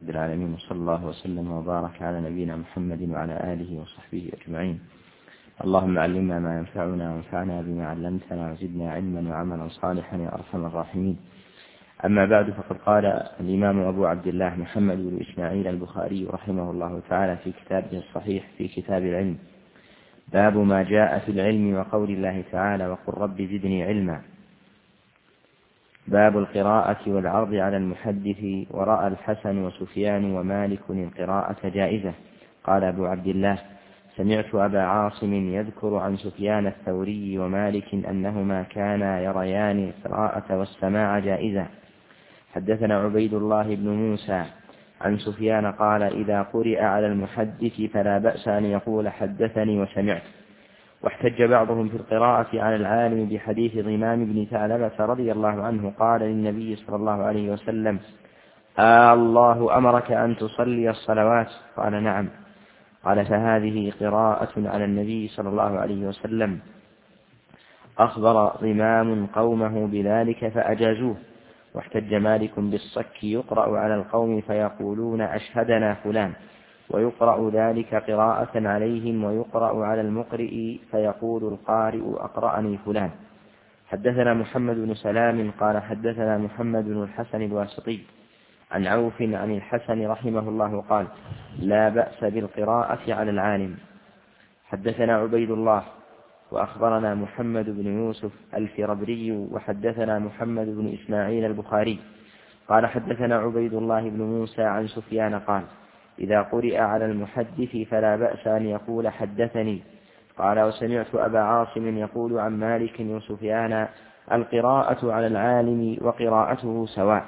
رب العالمين، وصلى الله وسلم وبارك على نبينا محمد وعلى آله وصحبه أجمعين. اللهم علمنا ما ينفعنا وانفعنا بما علمتنا وزدنا علما وعملا صالحا يا أرحم الراحمين. أما بعد، فقد قال الإمام أبو عبد الله محمد بن إسماعيل البخاري رحمه الله تعالى في كتابه الصحيح في كتاب العلم: باب ما جاء في العلم وقول الله تعالى: وقل رب زدني علما. باب القراءة والعرض على المحدث. ورأى الحسن وسفيان ومالك القراءة جائزة. قال أبو عبد الله: سمعت أبا عاصم يذكر عن سفيان الثوري ومالك أنهما كانا يريان القراءة والسماع جائزة. حدثنا عبيد الله بن موسى عن سفيان قال: إذا قرئ على المحدث فلا بأس أن يقول حدثني وسمعت. واحتج بعضهم في القراءة على العالم بحديث ضمام بن ثعلبة رضي الله عنه قال للنبي صلى الله عليه وسلم: الله أمرك أن تصلي الصلوات؟ قال: نعم. قال: فهذه قراءة على النبي صلى الله عليه وسلم. أخبر ضمام قومه بذلك فأجازوه. واحتج مالك بالصك يقرأ على القوم فيقولون أشهدنا فلان، ويقرأ ذلك قراءة عليهم، ويقرأ على المقرئ فيقول القارئ أقرأني فلان. حدثنا محمد بن سلام قال: حدثنا محمد بن الحسن الواسطي عن عوف عن الحسن رحمه الله قال: لا بأس بالقراءة على العالم. حدثنا عبيد الله وأخبرنا محمد بن يوسف الفربري وحدثنا محمد بن إسماعيل البخاري قال: حدثنا عبيد الله بن موسى عن سفيان قال: إذا قرئ على المحدث فلا بأس أن يقول حدثني. قال: وسمعت أبا عاصم يقول عن مالك وسفيان: القراءة على العالم وقراءته سواء.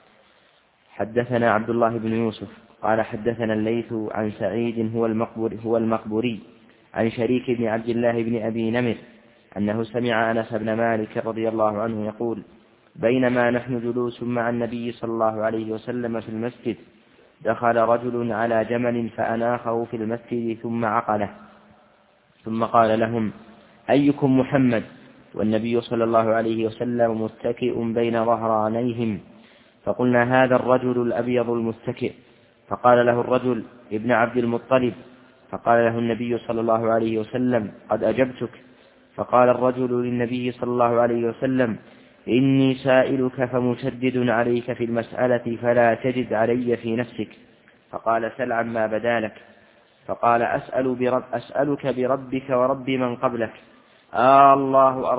حدثنا عبد الله بن يوسف قال: حدثنا الليث عن سعيد هو المقبوري عن شريك بن عبد الله بن أبي نمر أنه سمع أنس بن مالك رضي الله عنه يقول: بينما نحن جلوس مع النبي صلى الله عليه وسلم في المسجد، دخل رجل على جمل فأناخه في المسجد ثم عقله، ثم قال لهم: أيكم محمد؟ والنبي صلى الله عليه وسلم متكئ بين ظهرانيهم. فقلنا: هذا الرجل الأبيض المتكئ. فقال له الرجل: ابن عبد المطلب. فقال له النبي صلى الله عليه وسلم: قد أجبتك. فقال الرجل للنبي صلى الله عليه وسلم: إني سائلك فمشدد عليك في المسألة فلا تجد علي في نفسك. فقال: سل عما بدالك. فقال: أسألك بربك ورب من قبلك، الله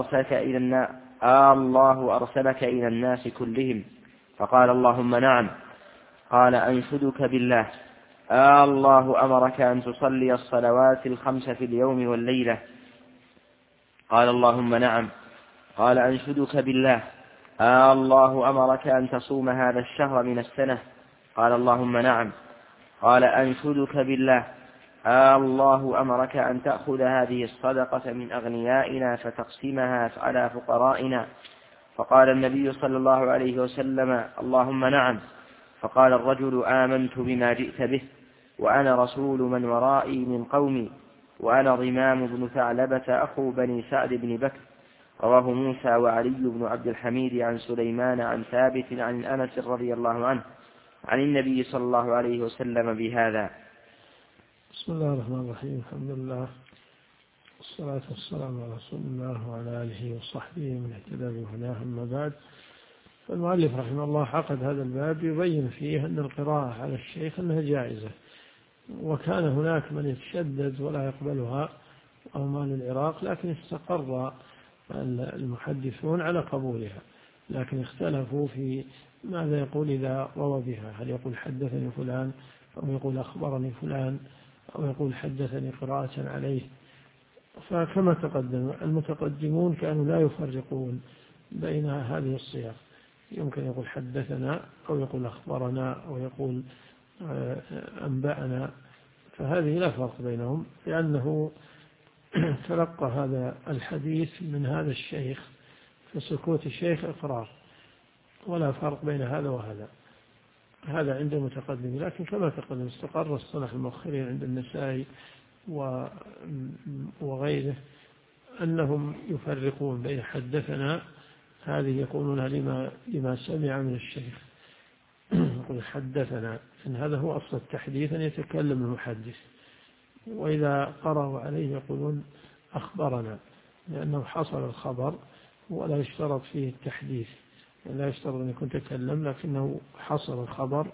أرسلك إلى الناس كلهم؟ فقال: اللهم نعم. قال: أنشدك بالله، الله أمرك أن تصلي الصلوات الخمس في اليوم والليلة؟ قال: اللهم نعم. قال: أنشدك بالله، الله أمرك أن تصوم هذا الشهر من السنة؟ قال: اللهم نعم. قال: أنشدك بالله، الله أمرك أن تأخذ هذه الصدقة من أغنيائنا فتقسمها على فقرائنا؟ فقال النبي صلى الله عليه وسلم: اللهم نعم. فقال الرجل: آمنت بما جئت به، وأنا رسول من ورائي من قومي، وأنا ضمام بن ثعلبة أخو بني سعد بن بكر. رواه موسى وعلي بن عبد الحميد عن سليمان عن ثابت عن أنس رضي الله عنه عن النبي صلى الله عليه وسلم بهذا. بسم الله الرحمن الرحيم. الحمد لله والصلاة والسلام على رسول الله وعلى آله وصحبه من اهتدى بهداه. أما بعد، فالمؤلف رحمه الله عقد هذا الباب يبين فيه أن القراءة على الشيخ أنها جائزة، وكان هناك من يتشدد ولا يقبلها أو مال العراق، لكن استقر المحدثون على قبولها، لكن اختلفوا في ماذا يقول إذا روى بها، هل يقول حدثني فلان، أو يقول أخبرني فلان، أو يقول حدثني قراءة عليه. فكما تقدم، المتقدمون كانوا لا يفرقون بين هذه الصيغ، يمكن يقول حدثنا، أو يقول أخبرنا، أو يقول أنبأنا، فهذه لا فرق بينهم، لأنه تلقى هذا الحديث من هذا الشيخ، فسكوت الشيخ إقرار، ولا فرق بين هذا وهذا. هذا عند المتقدم، لكن كما تقدم استقر الصنف المؤخرين عند النسائي وغيره أنهم يفرقون بين حدثنا، هذه يقولونها لما سمع من الشيخ، نقول حدثنا، إن هذا هو أصل التحديث، أن يتكلم المحدث. وإذا قرأوا عليه يقولون أخبرنا، لأنه حصل الخبر ولا يشترط فيه التحديث، لا يشترط أن يكون تكلم، لكنه حصل الخبر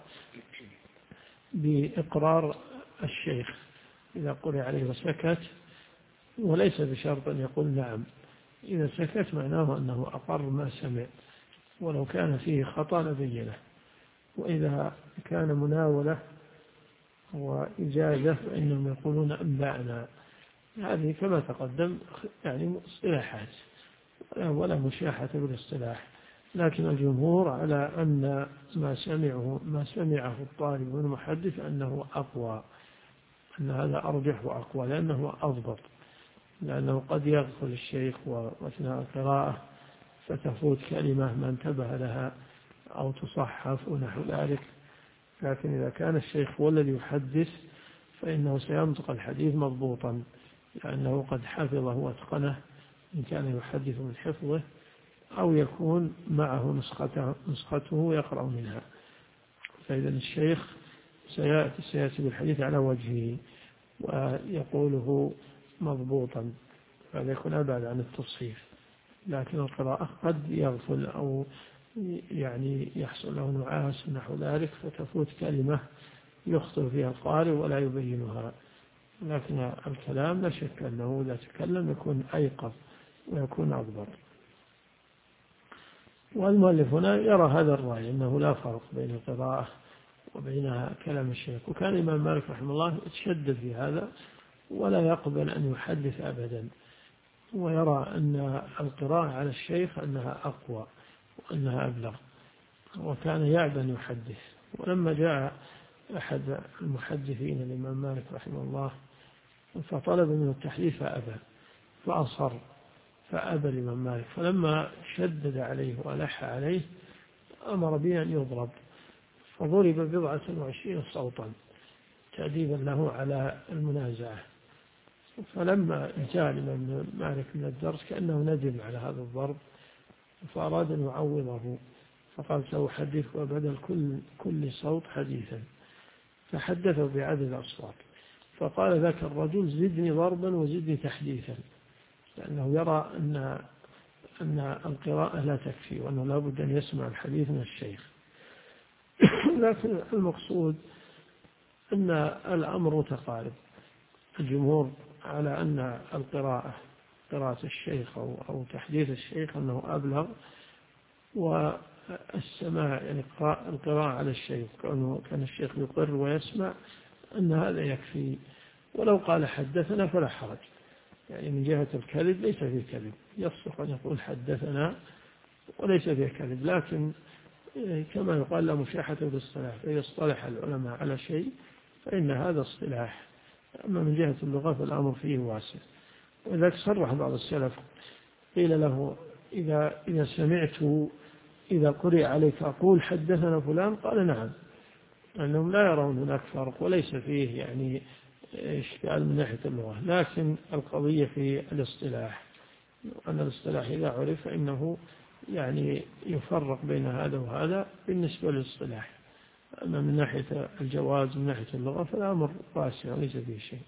بإقرار الشيخ إذا قرأ عليه وسكت، وليس بشرط أن يقول نعم. إذا سكت معناه أنه أقر ما سمع، ولو كان فيه خطأ لبينه. وإذا كان مناولة وإجازة فإنهم يقولون أنبأنا. هذه كما تقدم يعني اصطلاحات ولا مشاحة بالاصطلاح، لكن الجمهور على أن ما سمعه الطالب والمحدث أنه أقوى، أن هذا أرجح وأقوى، لأنه أضبط، لأنه قد يغفل الشيخ وأثناء القراءة فتفوت كلمة ما انتبه لها أو تصحف ونحو ذلك. لكن إذا كان الشيخ هو الذي يحدث فإنه سينطق الحديث مضبوطا، لأنه قد حفظه واتقنه، إن كان يحدث من حفظه أو يكون معه نسخته يقرأ منها. فإذا الشيخ سيأتي بالحديث على وجهه ويقوله مضبوطا، هذا يكون أبعد عن التصحيف. لكن القراءة قد يغفل أو يعني يحصل له نعاس ونحو ذلك فتفوت كلمة يخطئ فيها القارئ ولا يبينها. لكن الكلام لا شك أنه إذا تكلم يكون أيقظ ويكون أضبط. والمؤلف هنا يرى هذا الرأي، أنه لا فرق بين القراءة وبين كلام الشيخ. وكان الإمام مالك رحمه الله يتشدد في هذا ولا يقبل أن يحدث أبدا، ويرى أن القراءة على الشيخ أنها أقوى وأنها أبلغ، وكان يعبا يحدث. ولما جاء أحد المحدثين الإمام مالك رحمه الله فطلب منه التحديث فأبى، فأصر فأبى الإمام مالك، فلما شدد عليه وألح عليه أمر به أن يضرب، فضرب 27 صوتا تأديبا له على المنازعة. فلما انتهى الإمام مالك من الدرس كأنه ندم على هذا الضرب، فأراد أن يعوضه، فقال سأحدث وبدل كل صوت حديثا، فحدثه بعدد الأصوات. فقال ذاك الرجل زدني ضربا وزدني تحديثا، لأنه يرى أن القراءة لا تكفي، وأنه لا بد أن يسمع الحديث من الشيخ. لكن المقصود أن الأمر متقارب. الجمهور على أن قراءة الشيخ أو تحديث الشيخ أنه أبلغ، والسماع يعني القراءة على الشيخ كان الشيخ يقر ويسمع أن هذا يكفي. ولو قال حدثنا فلا حرج، يعني من جهة الكذب ليس فيه كذب، يصح أن يقول حدثنا وليس فيه كذب. لكن كما يقال لا مشاحة بالاصطلاح، فإذا اصطلح العلماء على شيء فإن هذا اصطلاح. أما من جهة اللغة فالأمر فيه واسع. ولذلك صرح بعض السلف قيل له إذا سمعت إذا قرئ عليك أقول حدثنا فلان، قال نعم، أنهم لا يرون هناك فرق وليس فيه يعني إشكال من ناحية اللغة. لكن القضية في الاصطلاح، أن الاصطلاح إذا عرف فإنه يعني يفرق بين هذا وهذا بالنسبة للاصطلاح. أما من ناحية الجواز من ناحية اللغة فالأمر واسع ليس فيه شيء.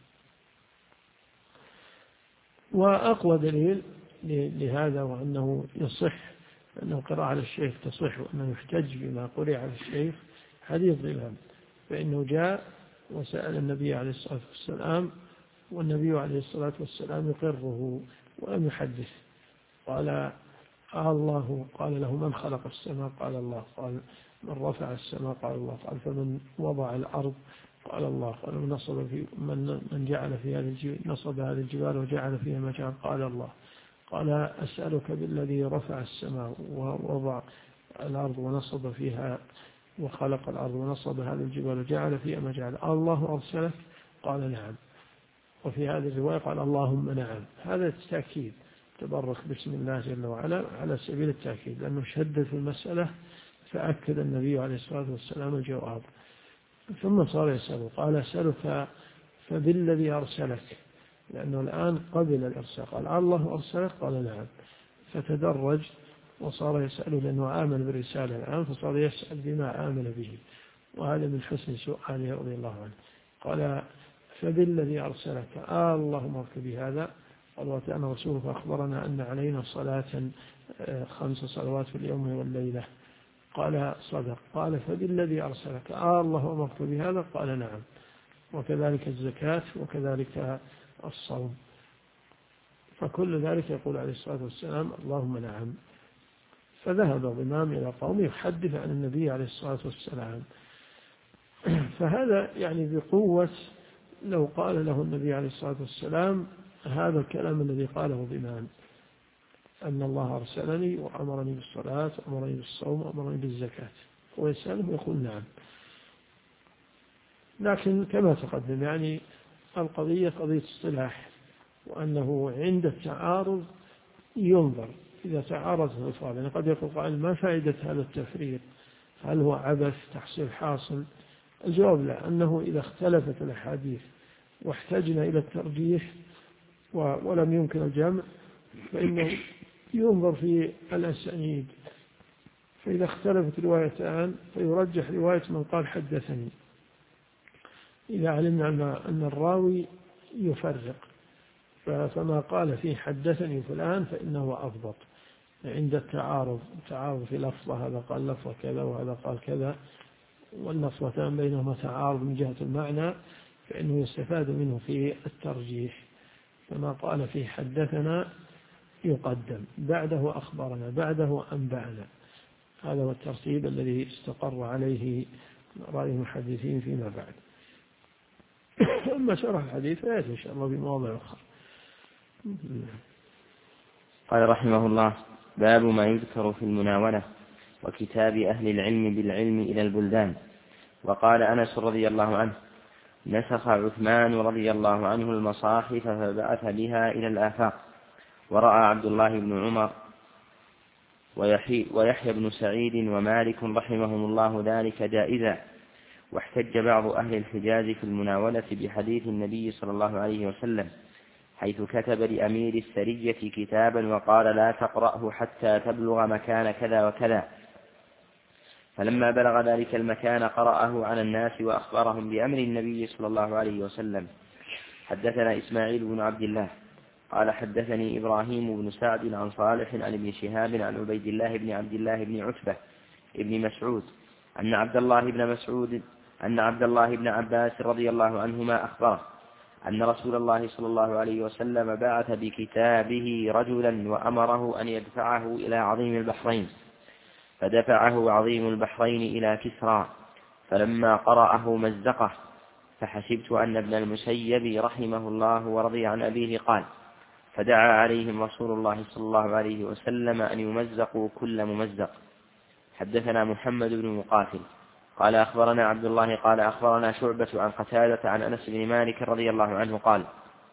وأقوى دليل لهذا وأنه يصح أن القراءة على الشيخ تصح وأنه يحتج بما قرئ على الشيخ حديث ظلام، فإنه جاء وسأل النبي عليه الصلاة والسلام، والنبي عليه الصلاة والسلام يقره ولم يحدث. قال الله، قال له من خلق السماء؟ قال الله. قال من رفع السماء؟ قال الله. قال فمن وضع الأرض؟ قال الله. قال من جعل في هذه نصب هذه الجبال وجعل فيها مجال؟ قال الله. قال أسألك بالذي رفع السماء ووضع الأرض ونصب فيها وخلق الأرض ونصب هذه الجبال وجعل فيها مجال، الله أرسلك؟ قال نعم. وفي هذه الرواية قال اللهم نعم. هذا التأكيد، تبرك باسم الله جل وعلا على سبيل التأكيد، لأنه شدد في المسألة فأكد النبي عليه الصلاة والسلام الجواب. ثم صار يسأله، قال أسألك فبالذي أرسلك، لأنه الآن قبل الإرسال، قال الله أرسلك؟ قال نعم. فتدرج وصار يسأله، لأنه آمن بالرسالة الآن، فصار يسأل بما آمن به. وهذا من حسن سؤاله رضي الله عنه. قال فبالذي أرسلك اللهم ارك بهذا. قال وأتانا رسولك أخبرنا أن علينا صلاة 5 صلوات في اليوم والليلة. قال صدق. قال فبالذي أرسلك اللهم ارك بهذا. قال نعم. وكذلك الزكاة وكذلك الصوم. فكل ذلك يقول عليه الصلاة والسلام اللهم نعم. فذهب ضمام إلى قوم يحدث عن النبي عليه الصلاة والسلام. فهذا يعني بقوة لو قال له النبي عليه الصلاة والسلام هذا الكلام الذي قاله ضمام أن الله أرسلني وأمرني بالصلاة وأمرني بالصوم وأمرني بالزكاة، ويسأله ويقول نعم. لكن كما تقدم يعني القضية قضية اصطلاح، وأنه عند التعارض ينظر إذا تعارض الألفاظ. يعني قد يقول قائل ما فائدة هذا التفريق؟ هل هو عبث تحصيل حاصل؟ الجواب لا، أنه إذا اختلفت الأحاديث واحتجنا إلى الترجيح ولم يمكن الجمع فإنه ينظر في الأسانيد، فإذا اختلفت روايتان فيرجح رواية من قال حدثني إذا علمنا أن الراوي يفرق، فما قال فيه حدثني فلان فإنه أضبط عند التعارض في لفظة، هذا قال لفظة كذا وهذا قال كذا واللفظتان بينهما تعارض من جهة المعنى فإنه يستفاد منه في الترجيح. فما قال فيه حدثنا يقدم، بعده أخبرنا، بعده أنبأنا. هذا هو الترتيب الذي استقر عليه رأي المحدثين فيما بعد. أما شرح الحديث فيأتي إن شاء الله بمواضع أخرى. قال رحمه الله: باب ما يذكر في المناولة وكتاب أهل العلم بالعلم إلى البلدان. وقال أنس رضي الله عنه: نسخ عثمان رضي الله عنه المصاحف فبعث بها إلى الآفاق. ورأى عبد الله بن عمر ويحيى بن سعيد ومالك رحمهم الله ذلك جائزا. واحتج بعض أهل الحجاز في المناولة بحديث النبي صلى الله عليه وسلم حيث كتب لأمير السرية كتابا وقال: لا تقرأه حتى تبلغ مكان كذا وكذا. فلما بلغ ذلك المكان قرأه على الناس وأخبرهم بأمر النبي صلى الله عليه وسلم. حدثنا إسماعيل بن عبد الله قال حدثني إبراهيم بن سعد عن صالح عن ابن شهاب عن عبيد الله بن عبد الله بن عتبة ابن مسعود أن عبد الله بن عباس رضي الله عنهما أخبره أن رسول الله صلى الله عليه وسلم بعث بكتابه رجلا وأمره أن يدفعه إلى عظيم البحرين، فدفعه عظيم البحرين إلى كسرى، فلما قرأه مزقه، فحسبت أن ابن المسيب رحمه الله ورضي عن أبيه قال: فدعا عليهم رسول الله صلى الله عليه وسلم أن يمزقوا كل ممزق. حدثنا محمد بن مقاتل قال أخبرنا عبد الله قال أخبرنا شعبة عن قتادة عن أنس بن مالك رضي الله عنه قال: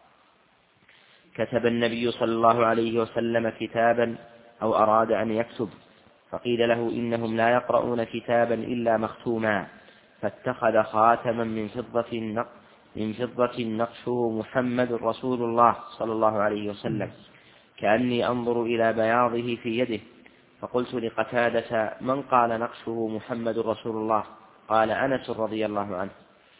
كتب النبي صلى الله عليه وسلم كتابا أو أراد أن يكتب، فقيل له: إنهم لا يقرؤون كتابا إلا مختوما، فاتخذ خاتما من فضة نقشه محمد رسول الله صلى الله عليه وسلم، كأني أنظر إلى بياضه في يده. فقلت لقتادة: من قال نقشه محمد رسول الله؟ قال: أنس رضي الله عنه.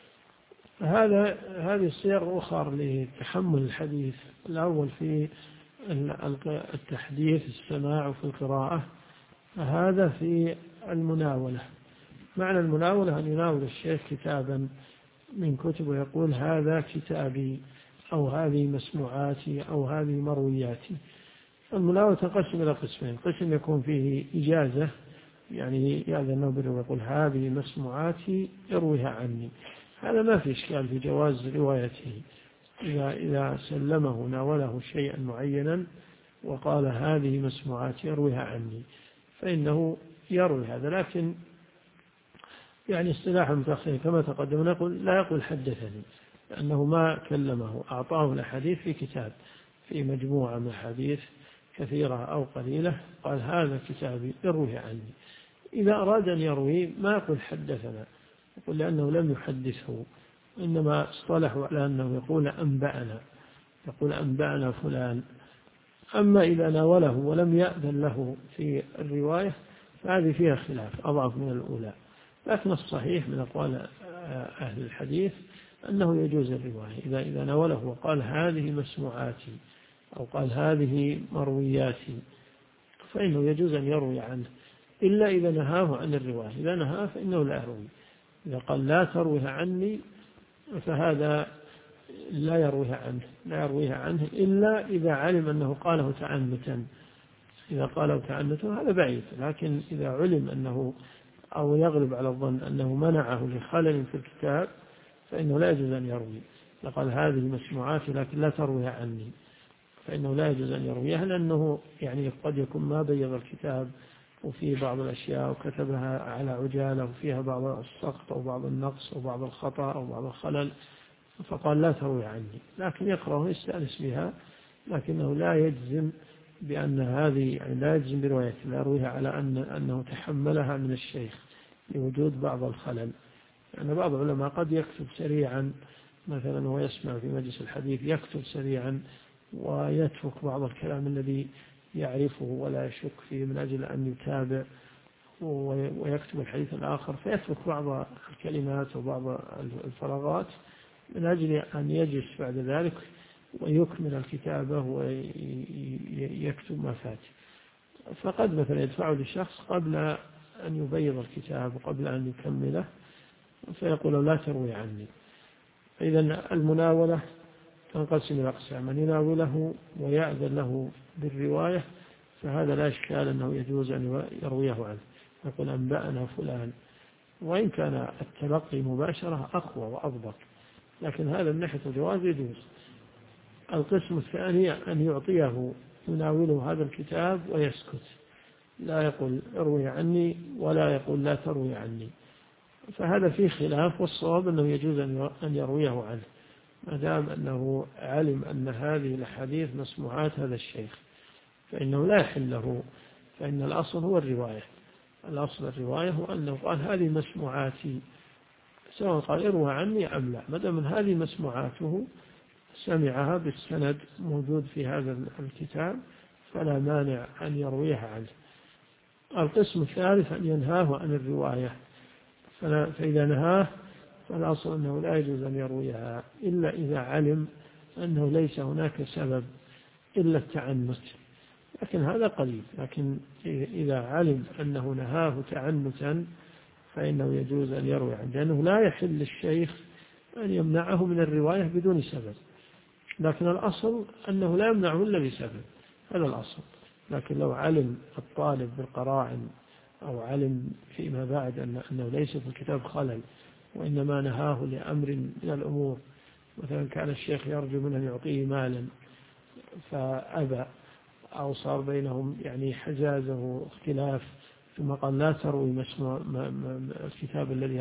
هذه الصيغ أخرى لتحمل الحديث. الأول في التحديث السماع وفي القراءة، هذا في المناولة. معنى المناولة أن يناول الشيخ كتابا من كتب ويقول: هذا كتابي، أو هذه مسموعاتي، أو هذه مروياتي. المناولة تنقسم إلى قسمين: قسم يكون فيه إجازة، يعني يأذن له ويقول: هذه مسموعاتي ارويها عني. هذا ما في إشكال في جواز روايته، إذا سلمه ناوله شيئا معينا وقال: هذه مسموعاتي ارويها عني، فإنه يروي هذا. لكن يعني اصطلاح المتأخرين كما تقدم نقول: لا يقول حدثني، لأنه ما كلمه، أعطاه الأحاديث في كتاب، في مجموعة من الحديث كثيرة أو قليلة، قال: هذا كتابي ارويه عني. إذا أراد أن يروي ما يقول حدثنا، يقول لأنه لم يحدثه، إنما اصطلحوا على أنه يقول أنبأنا، يقول أنبأنا فلان. أما إذا ناوله ولم يأذن له في الرواية فهذه فيها خلاف، أضعف من الأولى. لكن الصحيح من أقوال أهل الحديث أنه يجوز الرواية إذا نوله وقال هذه مسموعاتي أو قال هذه مروياتي، فإنه يجوز أن يروي عنه، إلا إذا نهاه عن الرواية. إذا نهاه فإنه لا يروي. إذا قال لا ترويها عني فهذا لا يرويها عنه إلا إذا علم أنه قاله تعنتا. إذا قاله تعنتا هذا بعيد، لكن إذا علم أنه أو يغلب على الظن أنه منعه لخلل في الكتاب فإنه لا يجوز أن يروي. لقال هذه مسموعاتي لكن لا ترويها عني، فإنه لا يجوز أن يرويها، لأنه يعني قد يكون ما بيض الكتاب وفيه بعض الأشياء وكتبها على عجالة وفيها بعض السقط أو بعض النقص أو بعض الخطأ أو بعض الخلل، فقال لا تروي عني، لكن يقرأ ويستأنس بها، لكنه لا يجزم بأن هذه يعني لا يجزم بروايته، لا يرويها على أنه تحملها من الشيخ لوجود بعض الخلل. يعني بعض العلماء قد يكتب سريعا مثلا ويسمع في مجلس الحديث يكتب سريعا ويترك بعض الكلام الذي يعرفه ولا يشك فيه من أجل أن يتابع، ويكتب الحديث الآخر فيترك بعض الكلمات وبعض الفراغات من أجل أن يجلس بعد ذلك ويكمل الكتابة ويكتب ما فات. فقد مثلا يدفعه للشخص قبل أن يبيض الكتاب وقبل أن يكمله فيقول لا تروي عني. إذن المناولة تنقسم إلى أقسام: من يناوله ويأذن له بالرواية فهذا لا إشكال أنه يجوز أن يرويه عنه، يقول أنبأنا فلان، وإن كان التلقي مباشرة أقوى وأضبط، لكن هذا من ناحية الجواز يجوز. القسم الثاني أن يعطيه يناوله هذا الكتاب ويسكت، لا يقول اروي عني ولا يقول لا تروي عني، فهذا فيه خلاف، والصواب أنه يجوز أن يرويه عنه ما دام أنه علم أن هذه الحديث مسموعات هذا الشيخ، فإنه لا يحل له، فإن الأصل هو الرواية. الأصل الرواية هو أنه قال هذه مسموعاتي، سواء قال اروى عني أم لا، ما دام هذه مسموعاته سمعها بالسند موجود في هذا الكتاب فلا مانع أن يرويها عنه. القسم الثالث أن ينهاه عن الرواية، فإذا نهاه فالأصل أنه لا يجوز أن يرويها إلا إذا علم أنه ليس هناك سبب إلا التعنت، لكن هذا قليل. لكن إذا علم أنه نهاه تعنتا فإنه يجوز أن يروي عنه، لأنه لا يحل للشيخ أن يمنعه من الرواية بدون سبب، لكن الأصل أنه لا يمنعه إلا بسبب، هذا الأصل. لكن لو علم الطالب بالقراءن أو علم فيما بعد أنه ليس في الكتاب خلل وإنما نهاه لأمر من الأمور، مثلا كان الشيخ يرجو منه أن يعطيه مالا فأبى، أو صار بينهم يعني حزازة واختلاف، ثم قال لا تروي الكتاب الذي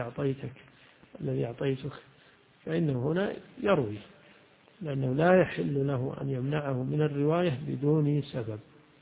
أعطيتك، فإنه هنا يروي، لأنه لا يحل له أن يمنعه من الرواية بدون سبب.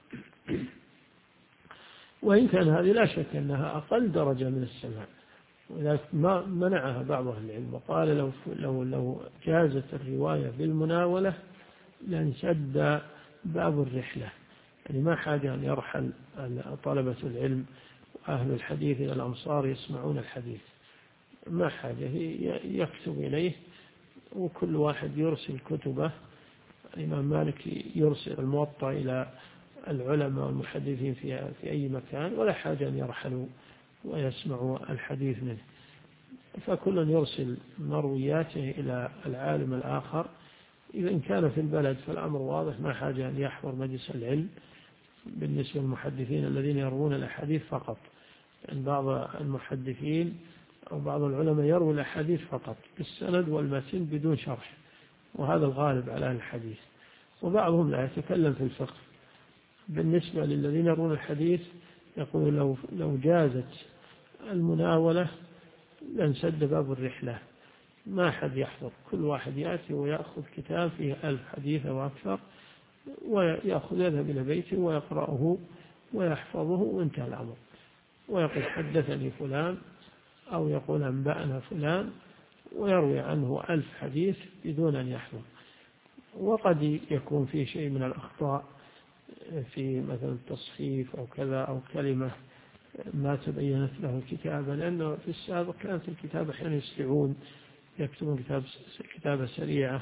وإن كان هذه لا شك أنها أقل درجة من السماع، ولكن ما منعها بعض أهل العلم وقال لو جازت الرواية بالمناولة لانسد باب الرحلة، يعني ما حاجة أن يرحل طلبة العلم وأهل الحديث إلى الأمصار يسمعون الحديث، ما حاجة، يكتب إليه وكل واحد يرسل كتبه. الإمام مالك يرسل الموطأ إلى العلماء والمحدثين في أي مكان، ولا حاجة أن يرحلوا ويسمعوا الحديث منه، فكل يرسل مروياته إلى العالم الآخر. إذا كان في البلد فالأمر واضح، ما حاجة أن يحضر مجلس العلم بالنسبة للمحدثين الذين يروون الأحاديث فقط، يعني بعض المحدثين أو بعض العلماء يروي الأحاديث فقط بالسند والمتن بدون شرح، وهذا الغالب على الحديث، وبعضهم لا يتكلم في الفقه. بالنسبة للذين يرون الحديث يقول لو جازت المناولة لانسد باب الرحلة، ما حد يحضر، كل واحد يأتي ويأخذ كتاب فيه 1000 حديث أو أكثر يذهب إلى بيته ويقرأه ويحفظه وانتهى الأمر، ويقول حدثني فلان أو يقول أنبأنا فلان ويروي عنه 1000 حديث بدون أن يحفظ. وقد يكون فيه شيء من الأخطاء في مثلا التصحيف أو كذا أو كلمة ما تبينت له الكتابة، لأنه في السابق كانت الكتابة أحيانا يسرعون، يكتبون كتابة سريعة،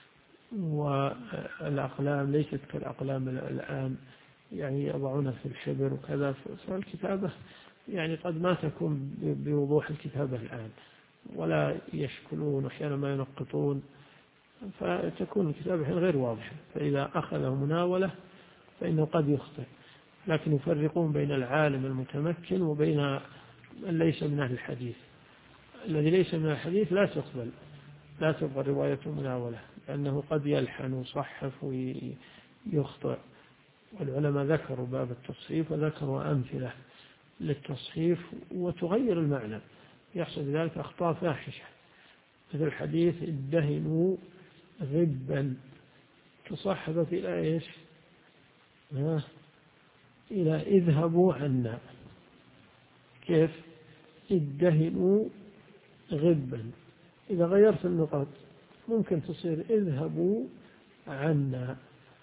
والأقلام ليست كالأقلام الآن، يعني يضعونها في الحبر وكذا، فالكتابة يعني قد ما تكون بوضوح الكتابة الآن، ولا يشكلون أحيانا ما ينقطون، فتكون الكتابة غير واضحة. فإذا أخذه مناولة فإنه قد يخطئ، لكن يفرقون بين العالم المتمكن وبين من ليس من أهل الحديث. الذي ليس من الحديث لا تقبل رواية مناولة، لأنه قد يلحن ويصحف ويخطئ. والعلماء ذكروا باب التصحيف وذكروا أمثلة للتصحيف وتغير المعنى، يحصل بذلك أخطاء فاحشة، مثل الحديث ادهنوا غبا، تصحبت إلى إيش؟ إلى اذهبوا عنا. كيف؟ ادهنوا غبا، إذا غيرت النقط ممكن تصير اذهبوا عنا.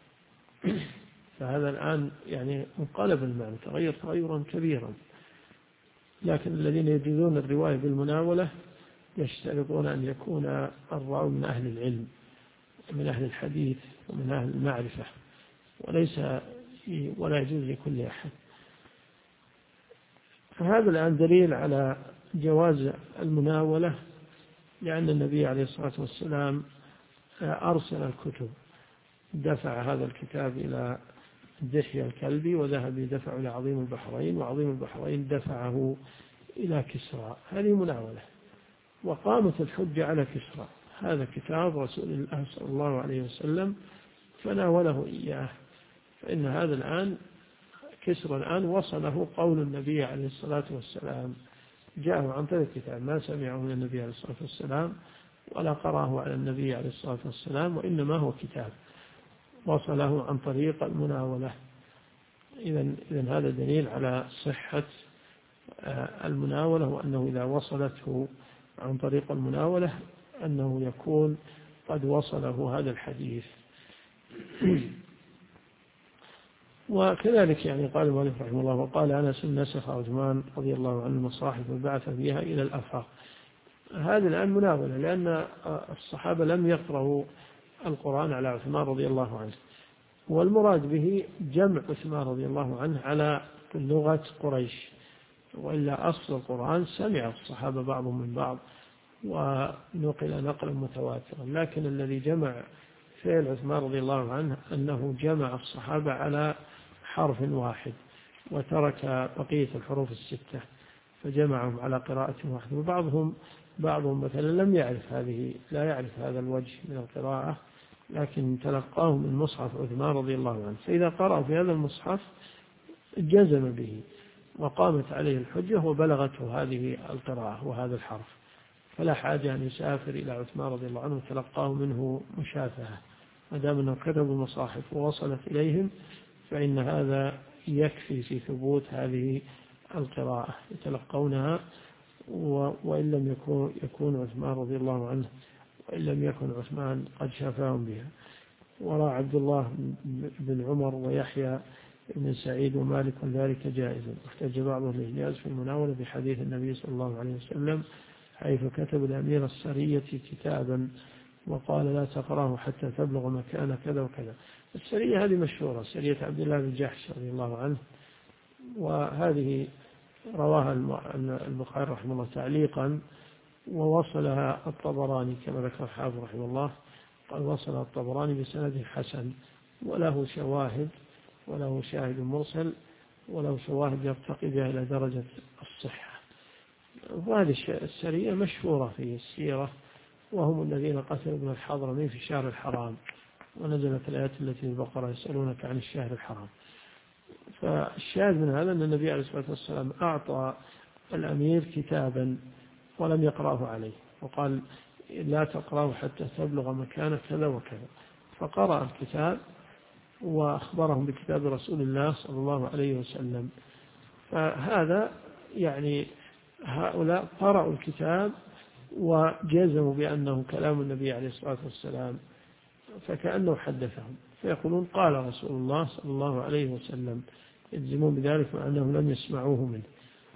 فهذا الآن يعني انقلب المعنى، تغير تغيرا كبيرا. لكن الذين يجوزون الرواية بالمناولة يشترطون أن يكون الراوي من أهل العلم، من أهل الحديث ومن أهل المعرفة، ولا يجوز لكل أحد. فهذا الآن دليل على جواز المناولة، لأن النبي عليه الصلاة والسلام أرسل الكتب، دفع هذا الكتاب إلى دحية الكلبي، وذهب يدفع إلى عظيم البحرين، وعظيم البحرين دفعه إلى كسرى. هذه مناولة، وقامت الحجة على كسرى. هذا كتاب رسول الله صلى الله عليه وسلم فناوله إياه، فإن هذا الآن كسرى الآن وصله قول النبي عليه الصلاة والسلام، جاءه عن طريق الكتاب، ما سمعه من النبي عليه الصلاة والسلام ولا قرأه على النبي عليه الصلاة والسلام، وإنما هو كتاب وصله عن طريق المناولة. إذن هذا دليل على صحة المناولة، وأنه إذا وصلته عن طريق المناولة أنه يكون قد وصله هذا الحديث. وكذلك يعني قال المؤلف رحمه الله: وقال أنس نسخ عثمان رضي الله عنه المصاحف وبعث بها إلى الآفاق. هذا الآن مناولة، لأن الصحابة لم يقرأوا القرآن على عثمان رضي الله عنه، والمراد به جمع عثمان رضي الله عنه على لغة قريش، وإلا أصل القرآن سمع الصحابة بعضهم من بعض ونقل نقلا متواترا، لكن الذي جمع فعل عثمان رضي الله عنه أنه جمع الصحابة على حرف واحد وترك بقية الحروف الستة، فجمعهم على قراءة واحدة. وبعضهم مثلا لا يعرف هذا الوجه من القراءة، لكن تلقاه من مصحف عثمان رضي الله عنه، فإذا قرأ في هذا المصحف جزم به وقامت عليه الحجة وبلغته هذه القراءة وهذا الحرف، فلا حاجة أن يسافر إلى عثمان رضي الله عنه وتلقاه منه مشافهة، ما دام أنه كتب المصاحف ووصلت إليهم فإن هذا يكفي في ثبوت هذه القراءة، يتلقونها وإن لم يكون عثمان رضي الله عنه، وإن لم يكن عثمان قد شافاهم بها. وراى عبد الله بن عمر ويحيى بن سعيد ومالك ذلك جائزا، واحتج بعضهم للجواز في المناولة بحديث النبي صلى الله عليه وسلم حيث كتب الأمير السرية كتابا وقال: لا تقرأه حتى تبلغ مكان كذا وكذا. السرية هذه مشهورة، سرية عبد الله بن جحش رضي الله عنه، وهذه رواها البخاري رحمه الله تعليقا، ووصلها الطبراني كما ذكر الحافظ رحمه الله، قال: وصلها الطبراني بسند حسن وله شاهد مرسل وله شواهد يرتقي بها إلى درجة الصحة. وهذه السرية مشهورة في السيرة، وهم الذين قتلوا ابن الحضرمي في الشهر الحرام، ونزلت الآيات التي في البقرة: يسألونك عن الشهر الحرام. فالشاهد من هذا أن النبي عليه الصلاة والسلام أعطى الأمير كتابا ولم يقرأه عليه، وقال: لا تقرأه حتى تبلغ مكان كذا وكذا، فقرأ الكتاب وأخبرهم بكتاب رسول الله صلى الله عليه وسلم. فهذا يعني هؤلاء قرأوا الكتاب وجزموا بأنه كلام النبي عليه الصلاة والسلام، فكأنه حدثهم، فيقولون: قال رسول الله صلى الله عليه وسلم، يجزمون بذلك مع أنهم لم يسمعوه منه.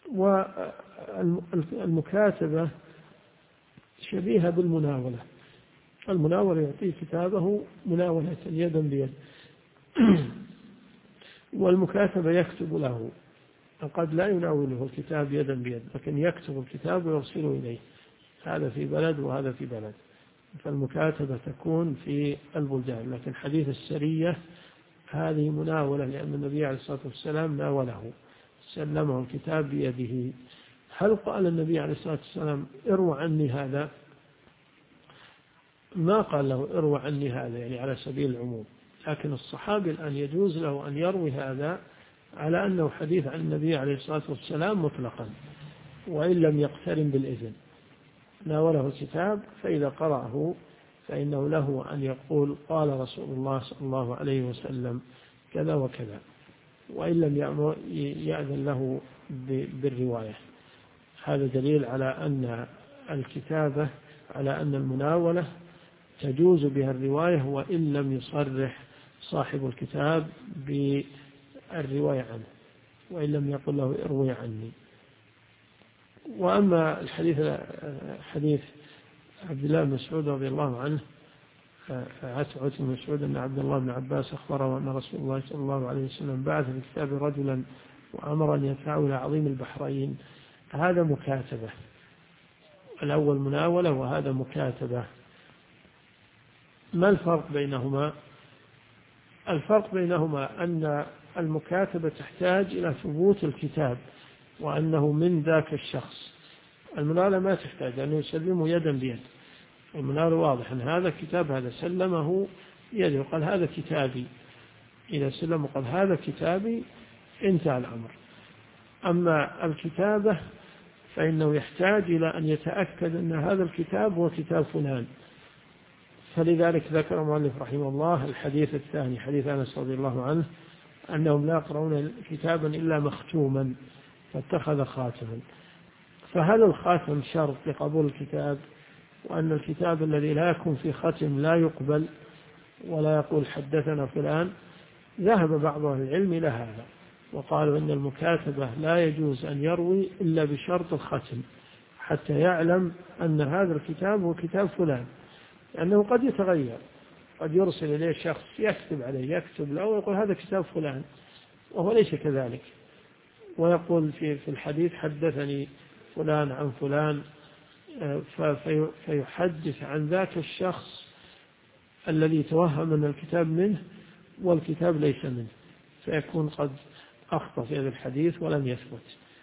والمكاتبة شبيهة بالمناولة. المناولة يعطيه كتابه مناولة يدا بيد، والمكاتبة يكتب له، قد لا يناوله الكتاب يدا بيد لكن يكتب الكتاب ويرسله إليه، هذا في بلد وهذا في بلد، فالمكاتبة تكون في البلدان. لكن حديث السرية هذه مناولة، لأن النبي عليه الصلاة والسلام ناوله، سلمه الكتاب بيده. هل قال النبي عليه الصلاة والسلام اروى عني هذا؟ ما قال له اروى عني هذا يعني على سبيل العموم، لكن الصحابي الآن يجوز له أن يروي هذا على أنه حديث عن النبي عليه الصلاة والسلام مطلقا، وإن لم يقترن بالإذن. ناوله الكتاب فإذا قرأه فإنه له أن يقول قال رسول الله صلى الله عليه وسلم كذا وكذا، وإن لم يأذن له بالرواية. هذا دليل على أن الكتابة، على أن المناولة تجوز بها الرواية وإن لم يصرح صاحب الكتاب بالرواية عنه، وإن لم يقل له اروي عني. وأما حديث عبد الله بن مسعود رضي الله عنه، عتبة بن مسعود أن عبد الله بن عباس أخبره أن رسول الله صلى الله عليه وسلم بعث في كتاب رجلا وأمر أن يدفعه إلى عظيم البحرين، هذا مكاتبة. الأول مناولة وهذا مكاتبة. ما الفرق بينهما؟ الفرق بينهما أن المكاتبة تحتاج إلى ثبوت الكتاب وأنه من ذاك الشخص. المناولة ما تحتاج، لأنه يسلمه يدا بيد. المناولة واضح أن هذا كتاب، هذا سلمه يده وقال هذا كتابي، إذا سلم وقال هذا كتابي انتهى الأمر. أما الكتابة فإنه يحتاج إلى أن يتأكد أن هذا الكتاب هو كتاب فلان. فلذلك ذكر المؤلف رحمه الله الحديث الثاني، حديث أنس رضي الله عنه أنهم لا يقرؤون كتابا إلا مختوما فاتخذ خاتما. فهل الخاتم شرط لقبول الكتاب، وأن الكتاب الذي لا يكون في ختم لا يقبل ولا يقول حدثنا فلان؟ ذهب بعض أهل العلم إلى هذا وقالوا إن المكاتبة لا يجوز أن يروي إلا بشرط الختم حتى يعلم أن هذا الكتاب هو كتاب فلان، لأنه قد يتغير، قد يرسل إليه شخص يكتب عليه، يكتب له ويقول هذا كتاب فلان وهو ليس كذلك، ويقول في الحديث حدثني فلان عن فلان، فيحدث عن ذاك الشخص الذي توهم أن الكتاب منه والكتاب ليس منه، فيكون قد أخطأ في هذا الحديث ولم يثبت.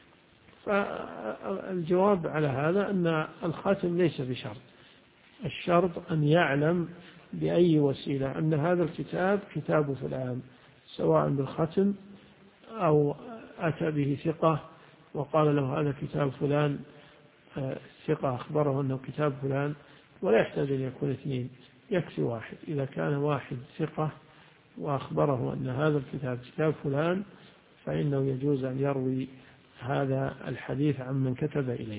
فالجواب على هذا أن الخاتم ليس بشرط، الشرط أن يعلم بأي وسيلة أن هذا الكتاب كتاب فلان، سواء بالختم أو أتى به ثقة وقال له هذا كتاب فلان، ثقة أخبره أنه كتاب فلان، ولا يحتاج أن يكون اثنين، يكفي واحد. إذا كان واحد ثقة وأخبره أن هذا الكتاب كتاب فلان فإنه يجوز أن يروي هذا الحديث عن من كتب إليه.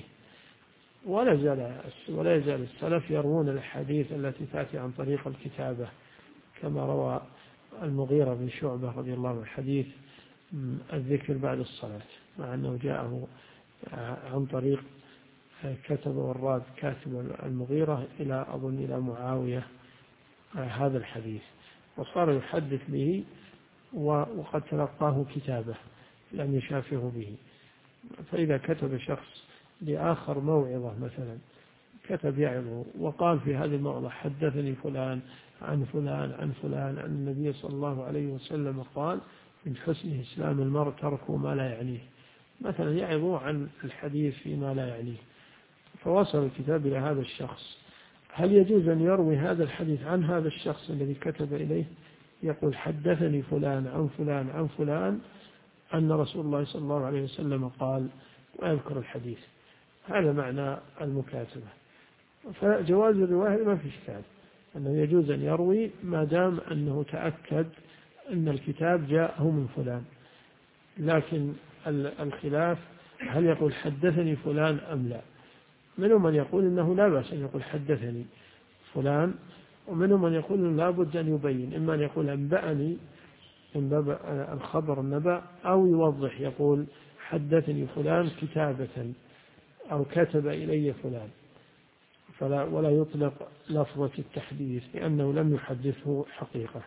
ولا يزال السلف يروون الحديث التي تأتي عن طريق الكتابة، كما روى المغيرة بن شعبة رضي الله عنه حديث الذكر بعد الصلاة، مع أنه جاءه عن طريق كتب وراد كاتب المغيرة إلى معاوية هذا الحديث، وصار يحدث به وقد تلقاه كتابه لم يشافه به. فإذا كتب شخص لآخر موعظة مثلا، كتب يعظه وقال في هذه الموعظة حدثني فلان عن فلان عن فلان عن النبي صلى الله عليه وسلم قال من حسن إسلام المرء تركه ما لا يعنيه، مثلا يعظه عن الحديث فيما لا يعنيه، فوصل الكتاب إلى هذا الشخص، هل يجوز أن يروي هذا الحديث عن هذا الشخص الذي كتب إليه؟ يقول حدثني فلان عن فلان عن فلان أن رسول الله صلى الله عليه وسلم قال، ويذكر الحديث. هذا معنى المكاتبة. فجواز الرواية ما في إشكال، أنه يجوز أن يروي ما دام أنه تأكد أن الكتاب جاءه من فلان. لكن الخلاف هل يقول حدثني فلان أم لا؟ منهم من يقول إنه لا بأس أن يقول حدثني فلان، ومنهم من يقول إنه لا بد أن يبين، إما أن يقول أنبأني من باب الخبر النبأ، أو يوضح يقول حدثني فلان كتابة أو كتب إلي فلان، ولا يطلق لفظة التحديث لأنه لم يحدثه حقيقة.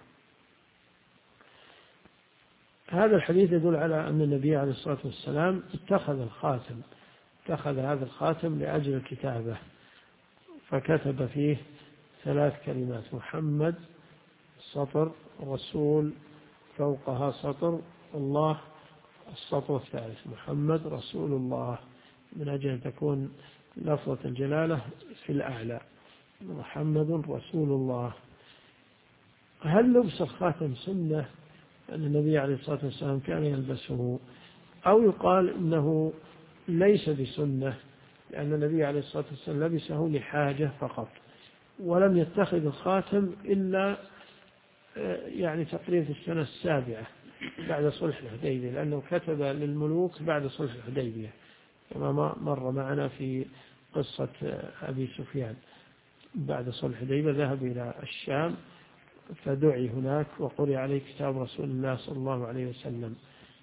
هذا الحديث يدل على أن النبي عليه الصلاة والسلام اتخذ هذا الخاتم لأجل الكتابة، فكتب فيه 3 كلمات: محمد سطر، رسول فوقها سطر، الله السطر الثالث، محمد رسول الله، من أجل أن تكون لفظة الجلالة في الأعلى، محمد رسول الله. هل لبس الخاتم سنة أن النبي عليه الصلاة والسلام كان يلبسه، أو يقال إنه ليس بسنة لأن النبي عليه الصلاة والسلام لبسه لحاجة فقط، ولم يتخذ الخاتم إلا يعني تقريبا في السنة 7 بعد صلح الحديبية، لأنه كتب للملوك بعد صلح الحديبية كما مر معنا في قصة أبي سفيان. بعد صلح الحديبية ذهب إلى الشام فدعي هناك وقرئ عليه كتاب رسول الله صلى الله عليه وسلم،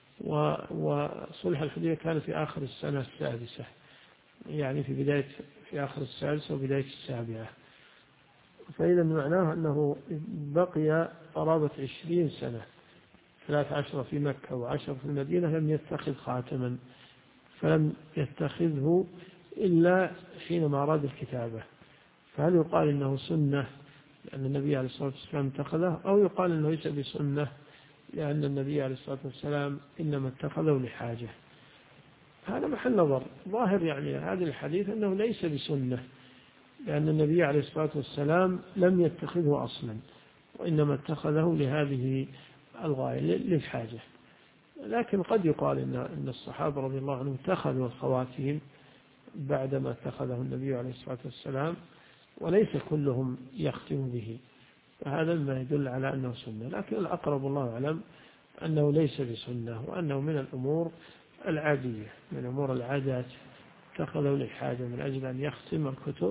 وصلح الحديبية كان في آخر السنة 6، يعني في آخر 6 وبداية 7. فإذا معناه أنه بقي قرابة 20 سنة، 13 في مكة و10 في المدينة، لم يتخذ خاتما، فلم يتخذه إلا حينما أراد الكتابة. فهل يقال إنه سنة لأن النبي عليه الصلاة والسلام اتخذه، أو يقال إنه ليس بسنة لأن النبي عليه الصلاة والسلام إنما اتخذه لحاجة؟ هذا محل نظر. ظاهر يعني هذا الحديث أنه ليس بسنة، لأن النبي عليه الصلاة والسلام لم يتخذه أصلا، وإنما اتخذه لهذه الغاية للحاجة. لكن قد يقال إن الصحابة رضي الله عنهم اتخذوا الخواتيم بعدما اتخذه النبي عليه الصلاة والسلام، وليس كلهم يختم به، فهذا ما يدل على أنه سنة. لكن الأقرب الله أعلم أنه ليس بسنة، وأنه من الأمور العادية، من أمور العادات، اتخذه للحاجة من أجل أن يختم الكتب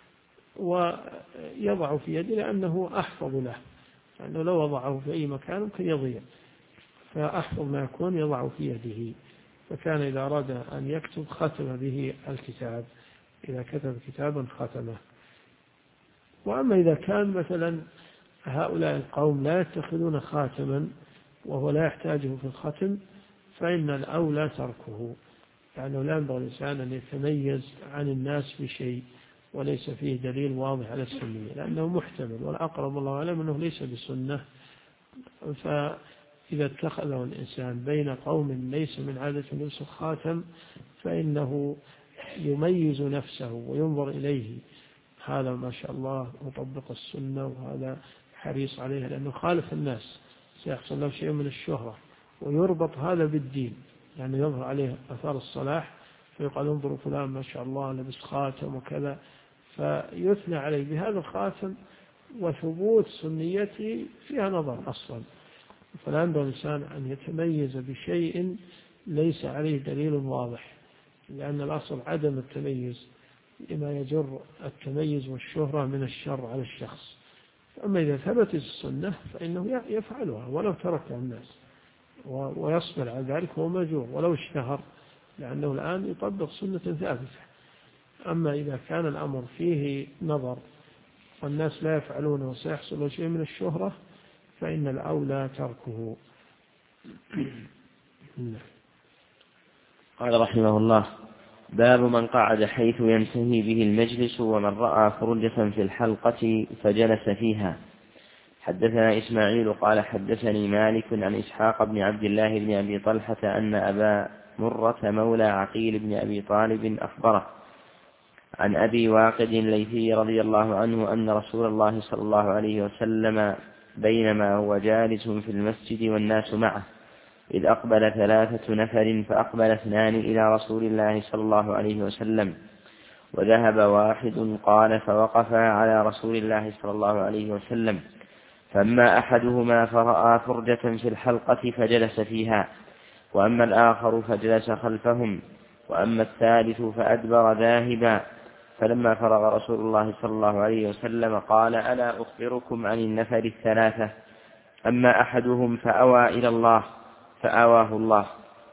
ويضع في يده لأنه أحفظ له، لأنه لو وضعه في أي مكان ممكن يضيع، فأحفظ ما يكون يضع في يده. فكان إذا أراد أن يكتب ختم به الكتاب، إذا كتب كتابا ختمه. وأما إذا كان مثلا هؤلاء القوم لا يتخذون خاتما وهو لا يحتاجه في الختم، فإن الأولى تركه، لأنه لا ينبغي الإنسان أن يتميز عن الناس بشيء وليس فيه دليل واضح على السنية، لأنه محتمل، والأقرب الله أعلم أنه ليس بسنة. فإذا اتخذه الإنسان بين قوم ليس من عادة لبس الخاتم، فإنه يميز نفسه وينظر إليه، هذا ما شاء الله مطبق السنة وهذا حريص عليها، لأنه خالف الناس سيحصل له شيء من الشهرة، ويربط هذا بالدين، يعني يظهر عليه أثار الصلاح، فيقال انظروا فلان ما شاء الله لبس خاتم وكذا، فيثنى عليه بهذا الخاتم، وثبوت سنيته فيها نظر أصلا. فلا ينبغي الإنسان أن يتميز بشيء ليس عليه دليل واضح، لأن الأصل عدم التميز لما يجر التميز والشهرة من الشر على الشخص. أما إذا ثبتت السنة فإنه يفعلها ولو تركها الناس، ويصبر على ذلك هو مأجور ولو اشتهر، لأنه الآن يطبق سنة ثابتة. أما إذا كان الأمر فيه نظر والناس لا يفعلونه وسيحصل شيء من الشهرة، فإن الأولى تركه. قال رحمه الله: باب من قعد حيث ينتهي به المجلس ومن رأى فرجة في الحلقة فجلس فيها. حدثنا إسماعيل قال حدثني مالك عن إسحاق بن عبد الله بن أبي طلحة أن أبا مرة مولى عقيل بن أبي طالب أخبره عن أبي واقد الليثي رضي الله عنه أن رسول الله صلى الله عليه وسلم بينما هو جالس في المسجد والناس معه إذ أقبل 3 نفر، فأقبل 2 إلى رسول الله صلى الله عليه وسلم، وذهب واحد قال فوقف على رسول الله صلى الله عليه وسلم، فأما أحدهما فرأى فرجة في الحلقة فجلس فيها، وأما الآخر فجلس خلفهم، وأما الثالث فأدبر ذاهبا. فلما فرغ رسول الله صلى الله عليه وسلم قال: ألا أخبركم عن النفر 3؟ أما أحدهم فأوى إلى الله فآواه الله،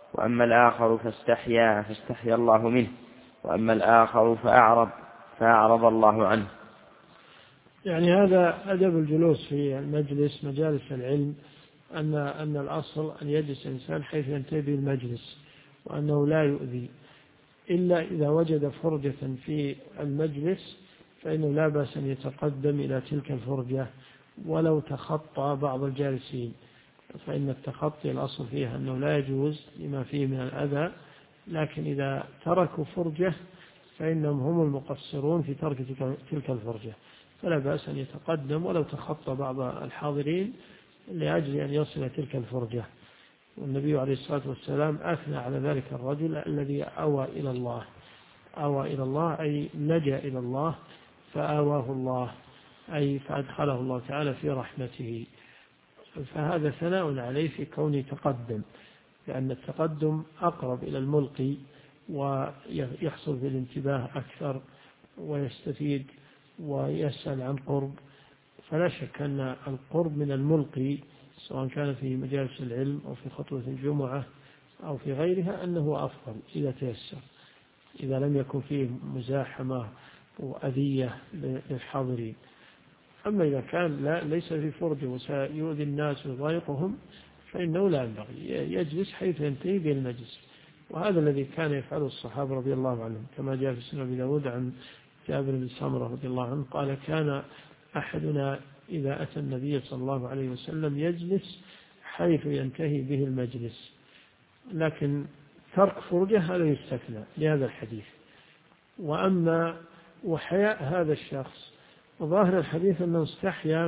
وأما الآخر فاستحيا الله منه، وأما الآخر فأعرض الله عنه. يعني هذا أدب الجلوس في المجلس، مجالس العلم، أن الأصل أن يجلس الإنسان حيث ينتهي به المجلس، وأنه لا يؤذي، إلا إذا وجد فرجة في المجلس فإنه لا بأس أن يتقدم إلى تلك الفرجة ولو تخطى بعض الجالسين، فإن التخطي الأصل فيه أنه لا يجوز لما فيه من الأذى، لكن إذا تركوا فرجة فإنهم هم المقصرون في ترك تلك الفرجة، فلا بأس أن يتقدم ولو تخطى بعض الحاضرين لأجل أن يصل تلك الفرجة. والنبي عليه الصلاة والسلام أثنى على ذلك الرجل الذي أوى إلى الله أي لجأ إلى الله فآواه الله، أي فأدخله الله تعالى في رحمته. فهذا ثناء عليه في كونه تقدم، لأن التقدم أقرب إلى الملقي ويحصل في الانتباه أكثر ويستفيد ويسأل عن قرب. فلا شك أن القرب من الملقي سواء كان في مجالس العلم أو في خطبة الجمعة أو في غيرها أنه أفضل إذا تيسر، إذا لم يكن فيه مزاحمة وأذية للحاضرين. أما إذا كان ليس في فرجة وسيؤذي الناس ويضايقهم فإنه لا ينبغي، يجلس حيث ينتهي به المجلس. وهذا الذي كان يفعله الصحابة رضي الله عنهم، كما جاء في سنن أبي داود عن جابر بن سمرة رضي الله عنه قال: كان أحدنا إذا أتى النبي صلى الله عليه وسلم يجلس حيث ينتهي به المجلس، لكن ترك فرجة هذا يستثنى لهذا الحديث. وأما وحياء هذا الشخص، وظاهر الحديث أنه استحيا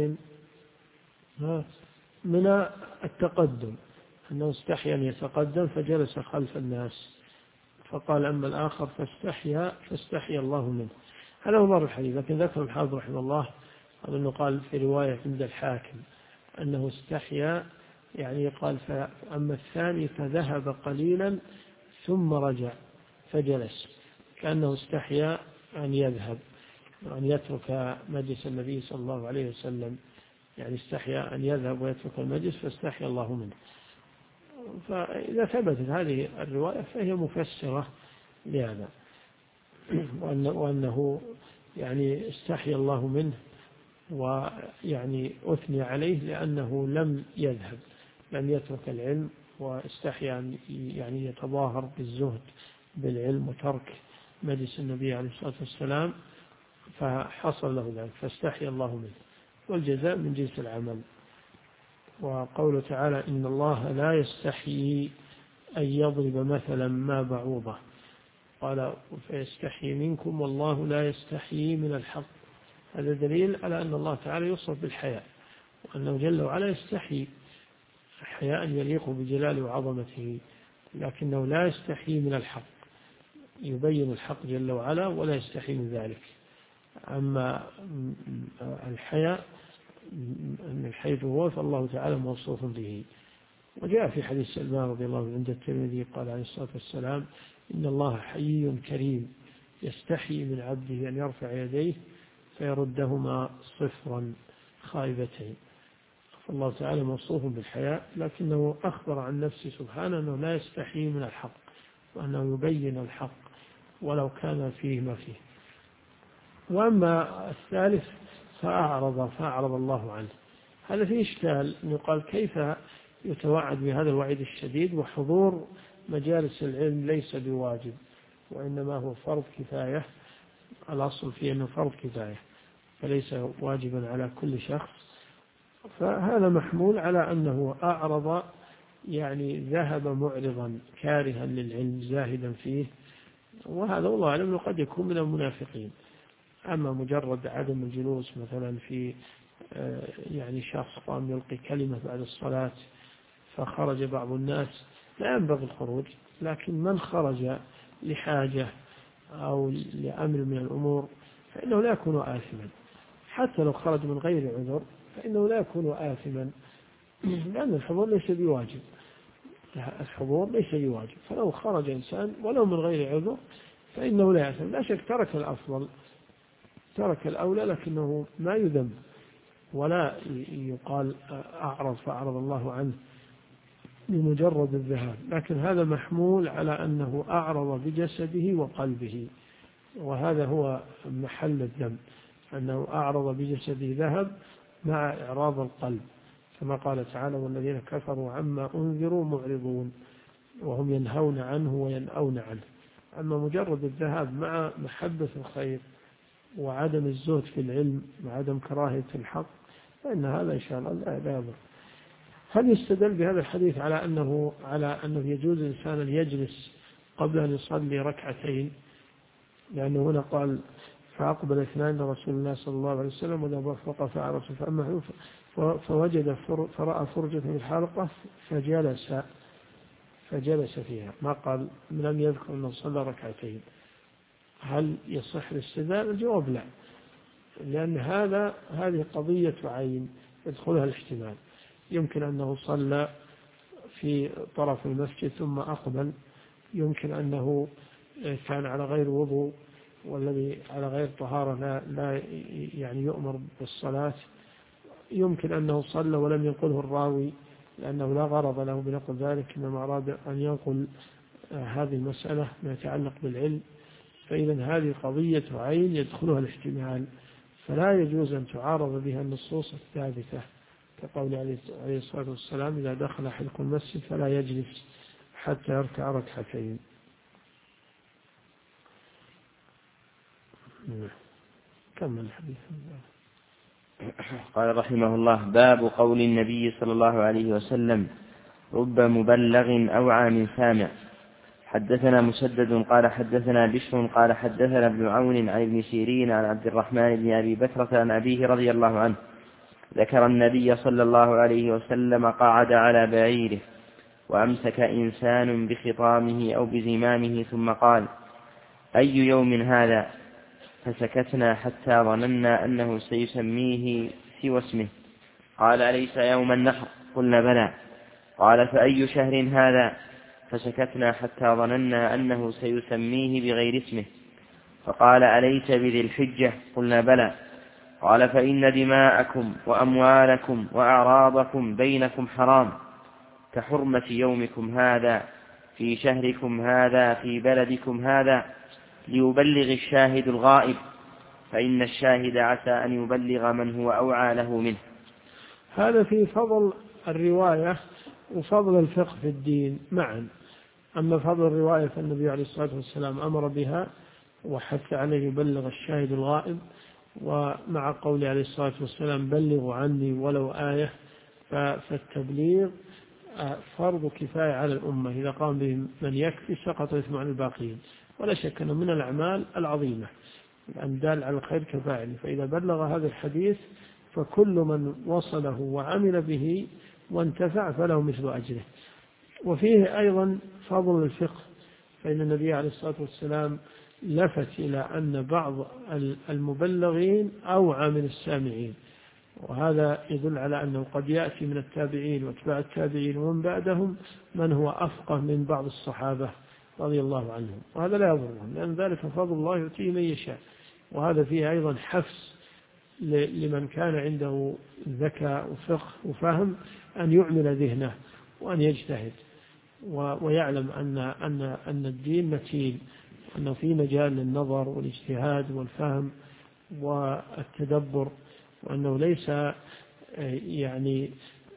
من التقدم، أنه استحيا أن يتقدم فجلس خلف الناس، فقال: أما الآخر فاستحيا الله منه. هذا هو ظاهر الحديث. لكن ذكر الحافظ رحمه الله أنه قال في رواية عند الحاكم أنه استحيا، يعني قال: فأما الثاني فذهب قليلا ثم رجع فجلس، كأنه استحيا أن يذهب، أن يترك مجلس النبي صلى الله عليه وسلم، يعني استحيا أن يذهب ويترك المجلس فاستحيا الله منه. فإذا ثبتت هذه الرواية فهي مفسرة لهذا، وأنه يعني استحيا الله منه، ويعني أثني عليه لأنه لم يذهب، لم يترك العلم، واستحيا أن يعني يتظاهر بالزهد بالعلم وترك مجلس النبي عليه الصلاة والسلام، فحصل له ذلك فاستحيا الله منه. والجزاء من جنس العمل. وقوله تعالى: إن الله لا يستحيي أن يضرب مثلا ما بعوضة، قال: فيستحيي منكم والله لا يستحيي من الحق. هذا دليل على أن الله تعالى يوصف بالحياء، وأنه جل وعلا يستحيي حياء يليق بجلاله وعظمته، لكنه لا يستحيي من الحق، يبين الحق جل وعلا ولا يستحيي من ذلك. أما الحياء من حيث هو فالله تعالى موصوف به. وجاء في حديث سلمان رضي الله عنه عند الترمذي قال عليه الصلاة والسلام: إن الله حيي كريم يستحيي من عبده أن يرفع يديه فيردهما صفرا خائبتين. فالله تعالى موصوف بالحياء، لكنه أخبر عن نفسه سبحانه أنه لا يستحيي من الحق، وأنه يبين الحق ولو كان فيه ما فيه. وأما الثالث فأعرض الله عنه، هذا فيه إشكال، أن يقال كيف يتوعد بهذا الوعيد الشديد وحضور مجالس العلم ليس بواجب، وإنما هو فرض كفاية. الأصل فيه أنه فرض كفاية فليس واجبا على كل شخص. فهذا محمول على أنه أعرض، يعني ذهب معرضا كارها للعلم زاهدا فيه، وهذا والله أعلم قد يكون من المنافقين. أما مجرد عدم الجلوس مثلا في يعني شخص قام يلقي كلمة بعد الصلاة فخرج بعض الناس، لا ينبغي الخروج، لكن من خرج لحاجة أو لأمر من الأمور فإنه لا يكون آثما، حتى لو خرج من غير عذر فإنه لا يكون آثما، لأن الحضور ليس بواجب، الحضور ليس بواجب. فلو خرج إنسان ولو من غير عذر فإنه لا يأثم. لا شك ترك الأفضل، ترك الأولى، لكنه ما يذم ولا يقال أعرض فأعرض الله عنه. بمجرد الذهاب، لكن هذا محمول على أنه أعرض بجسده وقلبه، وهذا هو محل الذنب، أنه أعرض بجسده ذهب مع إعراض القلب، كما قال تعالى: والذين كفروا عما أنذروا معرضون وهم ينهون عنه وينأون عنه. أما مجرد الذهاب مع محبة الخير وعدم الزهد في العلم وعدم كراهية الحق فإن هذا إن شاء الله لا يضر. هل يستدل بهذا الحديث على أنه يجوز الإنسان أن يجلس قبل أن يصلي ركعتين؟ لأنه هنا قال: فأقبل اثنان لرسول الله صلى الله عليه وسلم وإذا وافق فعرس فأما فوجد فرأى فرجة في الحلقة فجلس فيها، ما قال لم يذكر أنه صلى ركعتين. هل يصح الاستدلال؟ الجواب لا، لأن هذه قضية عين يدخلها الاحتمال. يمكن أنه صلى في طرف المسجد ثم أقبل، يمكن أنه كان على غير وضوء، والذي على غير طهارة لا يعني يؤمر بالصلاة، يمكن أنه صلى ولم ينقله الراوي لأنه لا غرض له بنقل ذلك، إنما أراد أن ينقل هذه المسألة ما يتعلق بالعلم. فإذا هذه قضية عين يدخلها الاحتمال، فلا يجوز أن تعارض بها النصوص الثابتة، كقول عليه الصلاة والسلام: إذا دخل أحدكم المسجد فلا يجلس حتى يركع ركعتين. كمل الحديث. قال رحمه الله: باب قول النبي صلى الله عليه وسلم: رب مبلغ أوعى من سامع. حدثنا مسدد قال حدثنا بشر قال حدثنا ابن عون عن ابن سيرين عن عبد الرحمن بن أبي بكرة عن أبيه رضي الله عنه ذكر النبي صلى الله عليه وسلم قعد على بعيره وأمسك إنسان بخطامه أو بزمامه ثم قال: أي يوم هذا؟ فسكتنا حتى ظننا أنه سيسميه سوى اسمه. قال: أليس يوم النحر؟ قلنا: بلى. قال: فأي شهر هذا؟ فسكتنا حتى ظننا أنه سيسميه بغير اسمه. فقال: أليس بذي الحجة؟ قلنا: بلى. قال: فإن دماءكم وأموالكم وأعراضكم بينكم حرام كحرمة يومكم هذا في شهركم هذا في بلدكم هذا، ليبلغ الشاهد الغائب، فإن الشاهد عسى أن يبلغ من هو أوعى له منه. هذا في فضل الرواية وفضل الفقه في الدين معا. أما فضل الرواية فالنبي عليه الصلاة والسلام أمر بها وحث عليه يبلغ الشاهد الغائب، ومع قول عليه الصلاة والسلام: بلغوا عني ولو آية. فالتبليغ فرض كفاية على الأمة، إذا قام به من يكفي سقط إثم عن الباقين. ولا شك أنه من الأعمال العظيمة لأن دال على الخير كفاعله، فإذا بلغ هذا الحديث فكل من وصله وعمل به وانتفع فله مثل أجره. وفيه أيضا فضل الفقه، فإن النبي عليه الصلاة والسلام لفت إلى أن بعض المبلغين أوعى من السامعين، وهذا يدل على أنه قد يأتي من التابعين واتباع التابعين ومن بعدهم من هو أفقه من بعض الصحابة رضي الله عنهم، وهذا لا يضرهم، لأن ذلك فضل الله يؤتيه من يشاء. وهذا فيه أيضا حفز لمن كان عنده ذكاء وفقه وفهم أن يعمل ذهنه وأن يجتهد ويعلم أن الدين متين، أنه في مجال للنظر والاجتهاد والفهم والتدبر، وأنه ليس يعني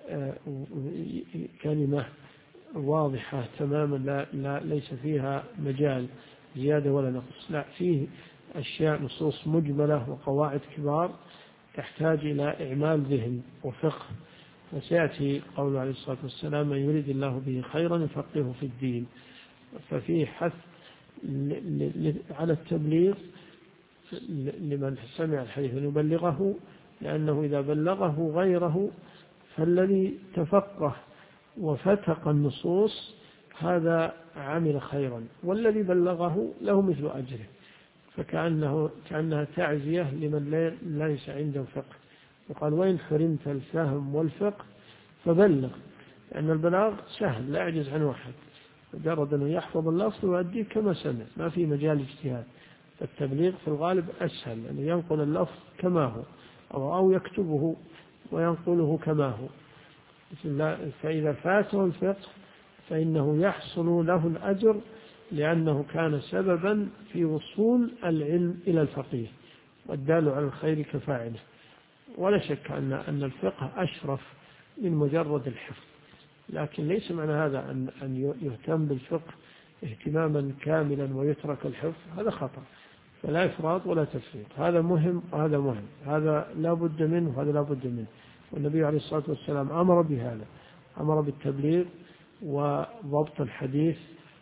كلمة واضحة تماما لا ليس فيها مجال زيادة ولا نقص، لا، فيه أشياء نصوص مجملة وقواعد كبار تحتاج إلى إعمال ذهن وفقه. وسيأتي قول عليه الصلاة والسلام: من يريد الله به خيرا يفقهه في الدين. ففيه حث على التبليغ لمن سمع الحديث أن يبلغه، لأنه إذا بلغه غيره فالذي تفقه وفتق النصوص هذا عمل خيرا، والذي بلغه له مثل أجره، كأنها تعزية لمن ليس عنده فقه. وقال: وإن حرمت الفهم والفقه فبلغ، لأن البلاغ سهل لا يعجز عن واحد، مجرد أنه يحفظ اللفظ ويؤديه كما سمع، ما في مجال اجتهاد. فالتبليغ في الغالب أسهل، لأنه ينقل اللفظ كما هو أو يكتبه وينقله كما هو. فإذا فاته الفقه فإنه يحصل له الأجر لأنه كان سببا في وصول العلم إلى الفقيه، والدال على الخير كفاعله. ولا شك أن الفقه أشرف من مجرد الحفظ، لكن ليس معنى هذا أن يهتم بالفقه اهتماما كاملا ويترك الحفظ، هذا خطأ. فلا إفراط ولا تفريط، هذا مهم وهذا مهم، هذا لا بد منه وهذا لا بد منه. والنبي عليه الصلاة والسلام أمر بهذا، أمر بالتبليغ وضبط الحديث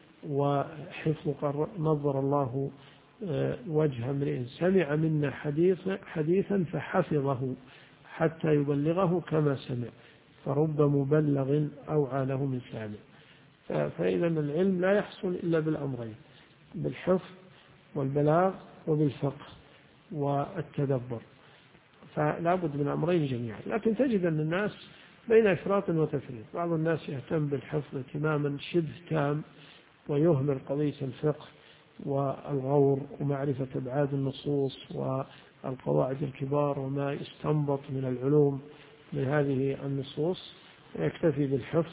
وحفظ. نظر الله وجه امرئ سمع منا حديثا فحفظه حتى يبلغه كما سمع، فرب مبلغ أوعى له من سامع. فإذا العلم لا يحصل إلا بالأمرين، بالحفظ والبلاغ وبالفقه والتدبر، فلا بد من الأمرين جميعا. لكن تجد أن الناس بين إفراط وتفريط، بعض الناس يهتم بالحفظ اهتماما شبه تام ويهمل قضية الفقه والغور ومعرفة أبعاد النصوص والقواعد الكبار وما يستنبط من العلوم من هذه النصوص، ويكتفي بالحفظ،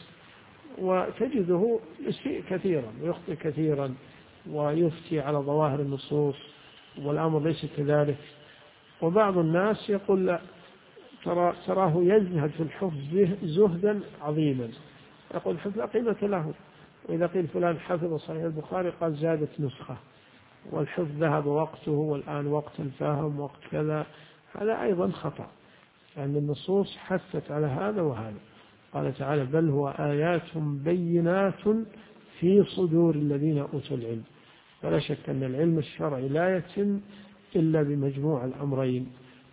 وتجده يسيء كثيرا ويخطئ كثيرا ويفتي على ظواهر النصوص والأمر ليس كذلك. وبعض الناس يقول لا، تراه يزهد في الحفظ زهدا عظيما، يقول الحفظ لا قيمة له. وإذا قيل فلان حفظ صحيح البخاري قال زادت نسخة، والحفظ ذهب وقته والآن وقت الفهم وقت كذا، هذا أيضا خطأ، لأن النصوص حثت على هذا وهذا. قال تعالى بل هو آيات بينات في صدور الذين أوتوا العلم. فلا شك أن العلم الشرعي لا يتم إلا بمجموع الأمرين،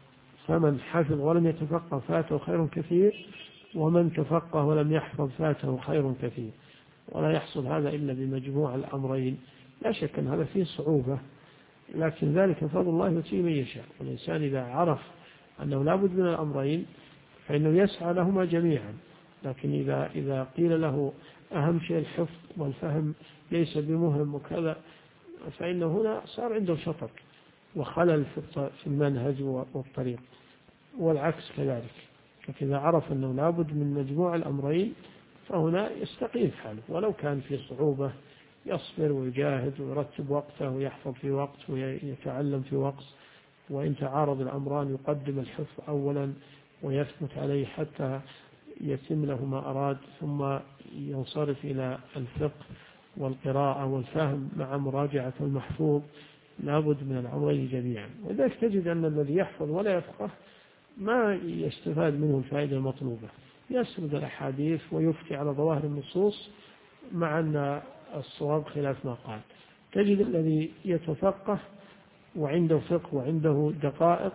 فمن حفظ ولم يتفقه فاته خير كثير، ومن تفقه ولم يحفظ فاته خير كثير، ولا يحصل هذا إلا بمجموع الأمرين. لا شك أن هذا فيه صعوبة، لكن ذلك فضل الله يؤتيه من يشاء. والإنسان إذا عرف أنه لا بد من الأمرين فإنه يسعى لهما جميعا. لكن إذا قيل له أهم شيء الحفظ والفهم ليس بمهم وكذا، فإنه هنا صار عنده شطط وخلل في المنهج والطريق، والعكس كذلك. فإذا عرف أنه لا بد من مجموع الأمرين فهنا يستقيم حاله، ولو كان في صعوبة يصبر ويجاهد ويرتب وقته ويحفظ في وقت ويتعلم في وقت. وإن تعارض الأمران يقدم الحفظ أولا ويثبت عليه حتى يتم له ما أراد، ثم ينصرف إلى الفقه والقراءة والفهم مع مراجعة المحفوظ. لا بد من الأمرين جميعا. ولذلك تجد أن الذي يحفظ ولا يفقه ما يستفاد منه الفائدة المطلوبة، يسرد الأحاديث ويفتي على ظواهر النصوص مع أن الصواب خلاف ما قال. تجد الذي يتفقه وعنده فقه وعنده دقائق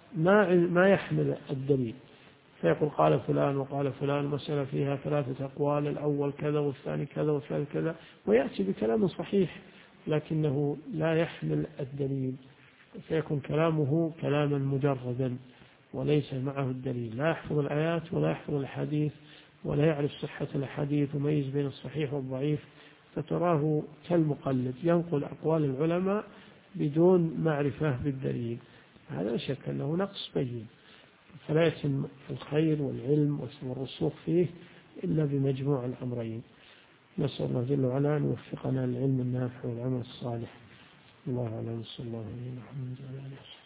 ما يحمل الدليل، فيقول قال فلان وقال فلان مسألة فيها 3 أقوال، الأول كذا والثاني كذا والثالث كذا، ويأتي بكلام صحيح لكنه لا يحمل الدليل، فيكون كلامه كلاما مجردا وليس معه الدليل، لا يحفظ الآيات ولا يحفظ الحديث ولا يعرف صحة الحديث وميز بين الصحيح والضعيف، فتراه كالمقلد ينقل أقوال العلماء بدون معرفة بالدليل. هذا لا شك أنه نقص بين، فلا يتم الخير والعلم والرسوخ فيه إلا بمجموع الأمرين. نسأل الله جل وعلا أن يوفقنا للعلم النافع والعمل الصالح. الله أعلم. صلى الله عليه وسلم.